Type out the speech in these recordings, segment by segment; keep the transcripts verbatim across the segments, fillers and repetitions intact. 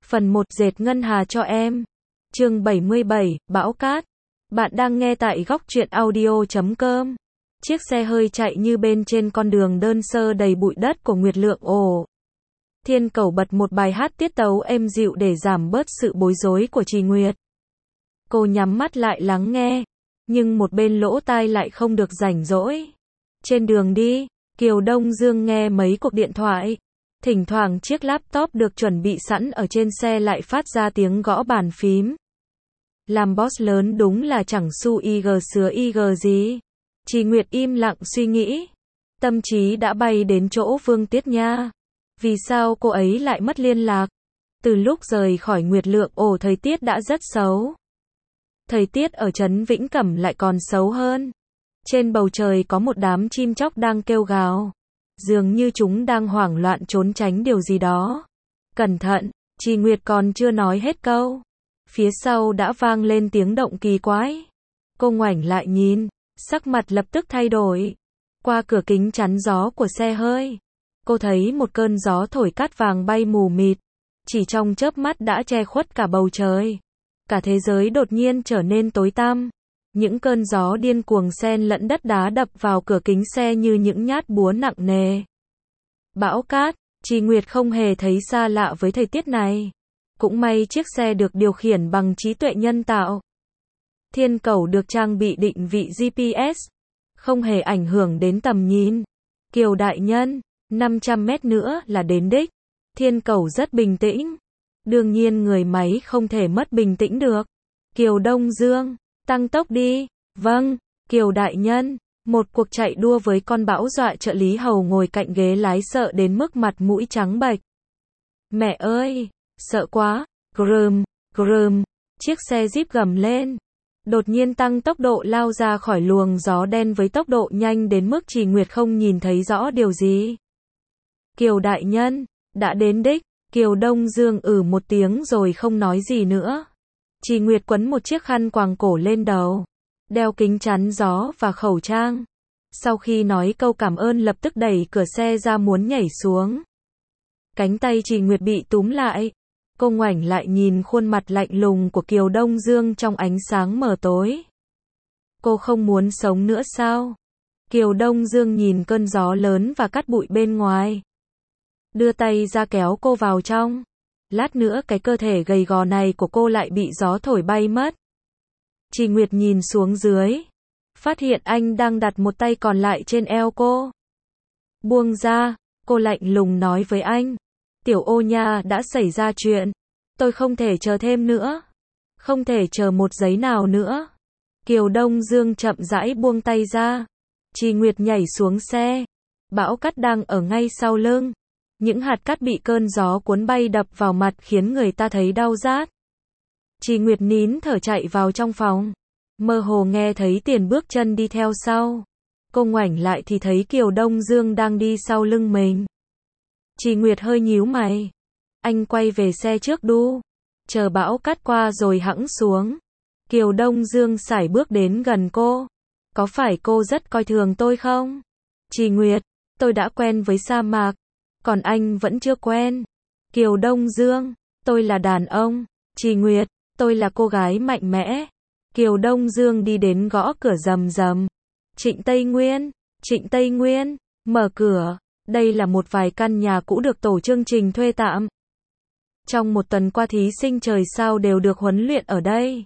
Phần một dệt ngân hà cho em. Chương bảy mươi bảy, Bão Cát. Bạn đang nghe tại góc truyện audio chấm com. Chiếc xe hơi chạy như bên trên con đường đơn sơ đầy bụi đất của Nguyệt Lượng ồ. Thiên Cẩu bật một bài hát tiết tấu êm dịu để giảm bớt sự bối rối của Trì Nguyệt. Cô nhắm mắt lại lắng nghe, nhưng một bên lỗ tai lại không được rảnh rỗi. Trên đường đi, Kiều Đông Dương nghe mấy cuộc điện thoại. Thỉnh thoảng chiếc laptop được chuẩn bị sẵn ở trên xe lại phát ra tiếng gõ bàn phím. Làm boss lớn đúng là chẳng xu y gờ sứa y gờ gì. Trì Nguyệt im lặng suy nghĩ. Tâm trí đã bay đến chỗ Vương Tiết Nha. Vì sao cô ấy lại mất liên lạc? Từ lúc rời khỏi Nguyệt Lượng ổ thời tiết đã rất xấu. Thời tiết ở trấn Vĩnh Cẩm lại còn xấu hơn. Trên bầu trời có một đám chim chóc đang kêu gào. Dường như chúng đang hoảng loạn trốn tránh điều gì đó. Cẩn thận, Trì Nguyệt còn chưa nói hết câu. Phía sau đã vang lên tiếng động kỳ quái. Cô ngoảnh lại nhìn, sắc mặt lập tức thay đổi. Qua cửa kính chắn gió của xe hơi, cô thấy một cơn gió thổi cát vàng bay mù mịt. Chỉ trong chớp mắt đã che khuất cả bầu trời. Cả thế giới đột nhiên trở nên tối tăm. Những cơn gió điên cuồng xen lẫn đất đá đập vào cửa kính xe như những nhát búa nặng nề. Bão cát, Trì Nguyệt không hề thấy xa lạ với thời tiết này. Cũng may chiếc xe được điều khiển bằng trí tuệ nhân tạo. Thiên Cẩu được trang bị định vị giê pê ét, không hề ảnh hưởng đến tầm nhìn. Kiều đại nhân, năm trăm mét nữa là đến đích. Thiên Cẩu rất bình tĩnh. Đương nhiên người máy không thể mất bình tĩnh được. Kiều Đông Dương, tăng tốc đi. Vâng, Kiều đại nhân. Một cuộc chạy đua với con bão dọa trợ lý hầu ngồi cạnh ghế lái sợ đến mức mặt mũi trắng bệch. Mẹ ơi, sợ quá. Grum, grum. Chiếc xe Jeep gầm lên. Đột nhiên tăng tốc độ lao ra khỏi luồng gió đen với tốc độ nhanh đến mức Trì Nguyệt không nhìn thấy rõ điều gì. Kiều đại nhân, đã đến đích. Kiều Đông Dương ử một tiếng rồi không nói gì nữa. Trì Nguyệt quấn một chiếc khăn quàng cổ lên đầu, đeo kính chắn gió và khẩu trang. Sau khi nói câu cảm ơn lập tức đẩy cửa xe ra muốn nhảy xuống. Cánh tay Trì Nguyệt bị túm lại. Cô ngoảnh lại nhìn khuôn mặt lạnh lùng của Kiều Đông Dương trong ánh sáng mờ tối. Cô không muốn sống nữa sao? Kiều Đông Dương nhìn cơn gió lớn và cát bụi bên ngoài. Đưa tay ra kéo cô vào trong. Lát nữa cái cơ thể gầy gò này của cô lại bị gió thổi bay mất. Trì Nguyệt nhìn xuống dưới. Phát hiện anh đang đặt một tay còn lại trên eo cô. Buông ra, cô lạnh lùng nói với anh. Tiểu Ô nha, đã xảy ra chuyện. Tôi không thể chờ thêm nữa. Không thể chờ một giây nào nữa. Kiều Đông Dương chậm rãi buông tay ra. Trì Nguyệt nhảy xuống xe. Bão cát đang ở ngay sau lưng. Những hạt cát bị cơn gió cuốn bay đập vào mặt khiến người ta thấy đau rát. Trì Nguyệt nín thở chạy vào trong phòng. Mơ hồ nghe thấy Tiền bước chân đi theo sau. Cô ngoảnh lại thì thấy Kiều Đông Dương đang đi sau lưng mình. Trì Nguyệt hơi nhíu mày. Anh quay về xe trước đu. Chờ bão cát qua rồi hẵng xuống. Kiều Đông Dương sải bước đến gần cô. Có phải cô rất coi thường tôi không? Trì Nguyệt, tôi đã quen với sa mạc. Còn anh vẫn chưa quen. Kiều Đông Dương, tôi là đàn ông. Trì Nguyệt, tôi là cô gái mạnh mẽ. Kiều Đông Dương đi đến gõ cửa rầm rầm. Trịnh Tây Nguyên, Trịnh Tây Nguyên, mở cửa. Đây là một vài căn nhà cũ được tổ chương trình thuê tạm. Trong một tuần qua thí sinh trời sao đều được huấn luyện ở đây.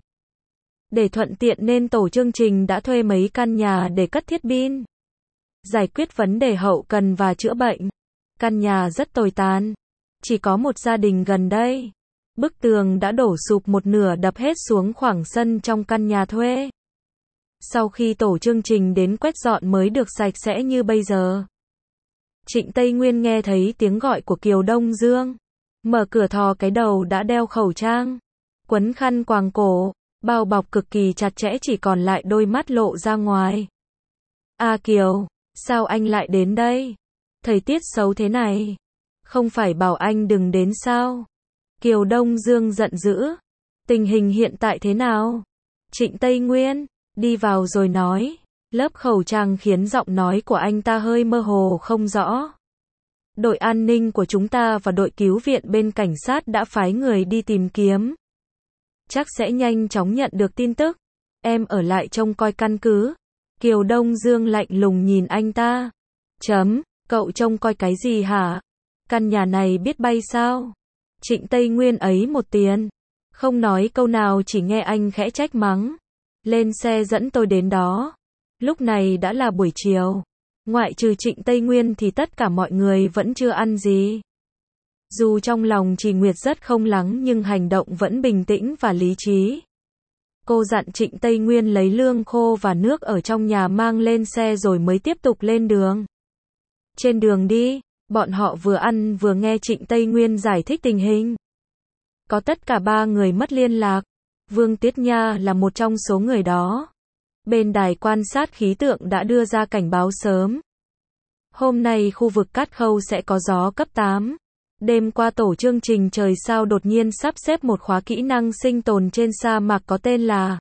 Để thuận tiện nên tổ chương trình đã thuê mấy căn nhà để cất thiết pin. Giải quyết vấn đề hậu cần và chữa bệnh. Căn nhà rất tồi tàn. Chỉ có một gia đình gần đây. Bức tường đã đổ sụp một nửa đập hết xuống khoảng sân trong căn nhà thuê. Sau khi tổ chương trình đến quét dọn mới được sạch sẽ như bây giờ. Trịnh Tây Nguyên nghe thấy tiếng gọi của Kiều Đông Dương. Mở cửa thò cái đầu đã đeo khẩu trang. Quấn khăn quàng cổ. Bao bọc cực kỳ chặt chẽ chỉ còn lại đôi mắt lộ ra ngoài. À Kiều, sao anh lại đến đây? Thời tiết xấu thế này. Không phải bảo anh đừng đến sao? Kiều Đông Dương giận dữ. Tình hình hiện tại thế nào? Trịnh Tây Nguyên, đi vào rồi nói. Lớp khẩu trang khiến giọng nói của anh ta hơi mơ hồ không rõ. Đội an ninh của chúng ta và đội cứu viện bên cảnh sát đã phái người đi tìm kiếm. Chắc sẽ nhanh chóng nhận được tin tức. Em ở lại trông coi căn cứ. Kiều Đông Dương lạnh lùng nhìn anh ta. Chấm, cậu trông coi cái gì hả? Căn nhà này biết bay sao? Trịnh Tây Nguyên ấy một tiếng. Không nói câu nào, chỉ nghe anh khẽ trách mắng. Lên xe dẫn tôi đến đó. Lúc này đã là buổi chiều. Ngoại trừ Trịnh Tây Nguyên thì tất cả mọi người vẫn chưa ăn gì. Dù trong lòng Trì Nguyệt rất không lắng nhưng hành động vẫn bình tĩnh và lý trí. Cô dặn Trịnh Tây Nguyên lấy lương khô và nước ở trong nhà mang lên xe rồi mới tiếp tục lên đường. Trên đường đi, bọn họ vừa ăn vừa nghe Trịnh Tây Nguyên giải thích tình hình. Có tất cả ba người mất liên lạc. Vương Tiết Nha là một trong số người đó. Bên đài quan sát khí tượng đã đưa ra cảnh báo sớm. Hôm nay khu vực Cát Khâu sẽ có gió cấp tám. Đêm qua tổ chương trình trời sao đột nhiên sắp xếp một khóa kỹ năng sinh tồn trên sa mạc có tên là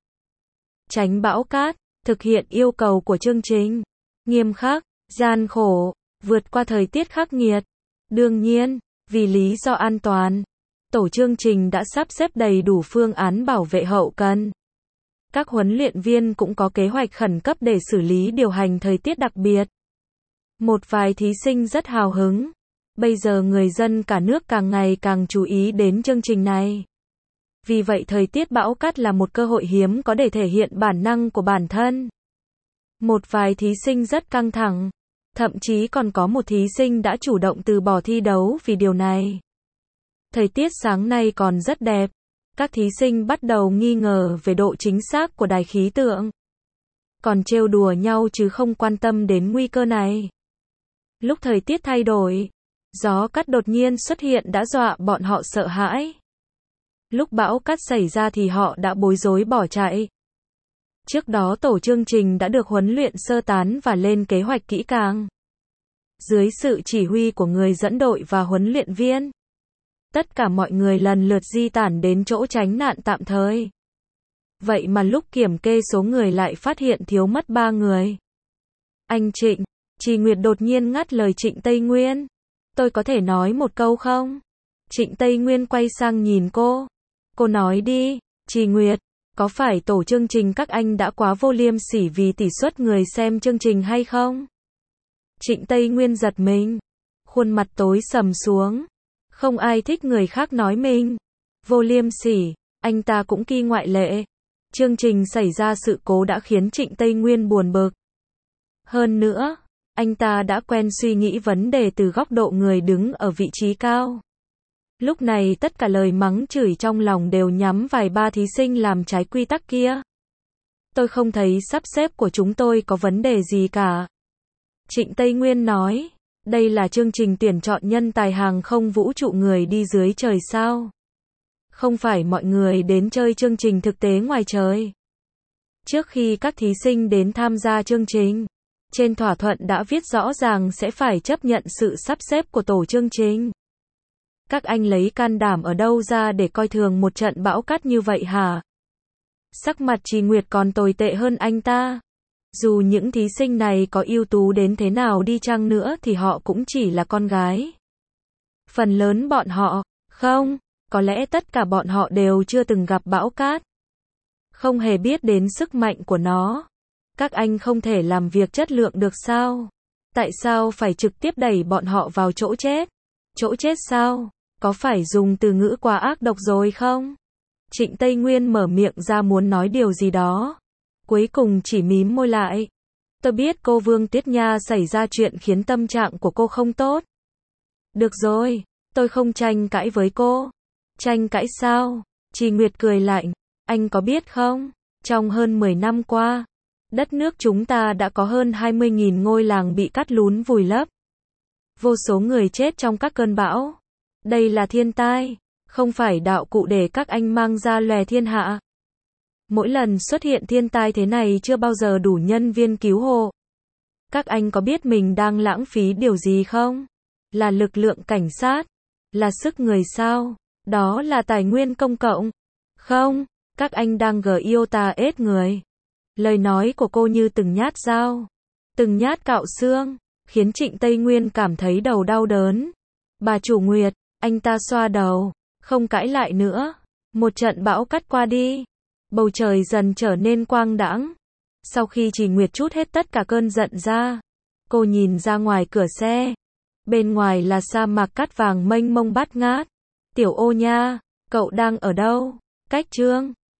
Tránh bão cát, thực hiện yêu cầu của chương trình. Nghiêm khắc, gian khổ, vượt qua thời tiết khắc nghiệt. Đương nhiên, vì lý do an toàn, tổ chương trình đã sắp xếp đầy đủ phương án bảo vệ hậu cần. Các huấn luyện viên cũng có kế hoạch khẩn cấp để xử lý điều hành thời tiết đặc biệt. Một vài thí sinh rất hào hứng. Bây giờ người dân cả nước càng ngày càng chú ý đến chương trình này. Vì vậy thời tiết bão cát là một cơ hội hiếm có để thể hiện bản năng của bản thân. Một vài thí sinh rất căng thẳng. Thậm chí còn có một thí sinh đã chủ động từ bỏ thi đấu vì điều này. Thời tiết sáng nay còn rất đẹp. Các thí sinh bắt đầu nghi ngờ về độ chính xác của đài khí tượng. Còn trêu đùa nhau chứ không quan tâm đến nguy cơ này. Lúc thời tiết thay đổi, gió cát đột nhiên xuất hiện đã dọa bọn họ sợ hãi. Lúc bão cát xảy ra thì họ đã bối rối bỏ chạy. Trước đó tổ chương trình đã được huấn luyện sơ tán và lên kế hoạch kỹ càng. Dưới sự chỉ huy của người dẫn đội và huấn luyện viên, tất cả mọi người lần lượt di tản đến chỗ tránh nạn tạm thời. Vậy mà lúc kiểm kê số người lại phát hiện thiếu mất ba người. Anh Trịnh, Trì Nguyệt đột nhiên ngắt lời Trịnh Tây Nguyên. Tôi có thể nói một câu không? Trịnh Tây Nguyên quay sang nhìn cô. Cô nói đi, Trì Nguyệt, có phải tổ chương trình các anh đã quá vô liêm sỉ vì tỷ suất người xem chương trình hay không? Trịnh Tây Nguyên giật mình. Khuôn mặt tối sầm xuống. Không ai thích người khác nói mình vô liêm sỉ, anh ta cũng kỳ ngoại lệ. Chương trình xảy ra sự cố đã khiến Trịnh Tây Nguyên buồn bực. Hơn nữa, anh ta đã quen suy nghĩ vấn đề từ góc độ người đứng ở vị trí cao. Lúc này tất cả lời mắng chửi trong lòng đều nhắm vài ba thí sinh làm trái quy tắc kia. Tôi không thấy sắp xếp của chúng tôi có vấn đề gì cả. Trịnh Tây Nguyên nói, đây là chương trình tuyển chọn nhân tài hàng không vũ trụ người đi dưới trời sao. Không phải mọi người đến chơi chương trình thực tế ngoài trời. Trước khi các thí sinh đến tham gia chương trình, trên thỏa thuận đã viết rõ ràng sẽ phải chấp nhận sự sắp xếp của tổ chương trình. Các anh lấy can đảm ở đâu ra để coi thường một trận bão cát như vậy hả? Sắc mặt Trì Nguyệt còn tồi tệ hơn anh ta. Dù những thí sinh này có ưu tú đến thế nào đi chăng nữa thì họ cũng chỉ là con gái. Phần lớn bọn họ, không, có lẽ tất cả bọn họ đều chưa từng gặp bão cát. Không hề biết đến sức mạnh của nó. Các anh không thể làm việc chất lượng được sao? Tại sao phải trực tiếp đẩy bọn họ vào chỗ chết? Chỗ chết sao? Có phải dùng từ ngữ quá ác độc rồi không? Trịnh Tây Nguyên mở miệng ra muốn nói điều gì đó. Cuối cùng chỉ mím môi lại. Tôi biết cô Vương Tiết Nha xảy ra chuyện khiến tâm trạng của cô không tốt. Được rồi, tôi không tranh cãi với cô. Tranh cãi sao? Trì Nguyệt cười lạnh. Anh có biết không? Trong hơn mười năm qua, đất nước chúng ta đã có hơn hai mươi nghìn ngôi làng bị cát lún vùi lấp. Vô số người chết trong các cơn bão. Đây là thiên tai, không phải đạo cụ để các anh mang ra lòe thiên hạ. Mỗi lần xuất hiện thiên tai thế này chưa bao giờ đủ nhân viên cứu hộ. Các anh có biết mình đang lãng phí điều gì không? Là lực lượng cảnh sát? Là sức người sao? Đó là tài nguyên công cộng. Không, các anh đang gờ yêu ta ết người. Lời nói của cô như từng nhát dao, từng nhát cạo xương. khiến Trịnh Tây Nguyên cảm thấy đầu đau đớn. Bà chủ Nguyệt, anh ta xoa đầu, không cãi lại nữa. Một trận bão cát qua đi, bầu trời dần trở nên quang đãng. Sau khi Trì Nguyệt trút hết tất cả cơn giận ra, cô nhìn ra ngoài cửa xe. Bên ngoài là sa mạc cát vàng mênh mông bát ngát. Tiểu Ô nha, cậu đang ở đâu? Cách Trương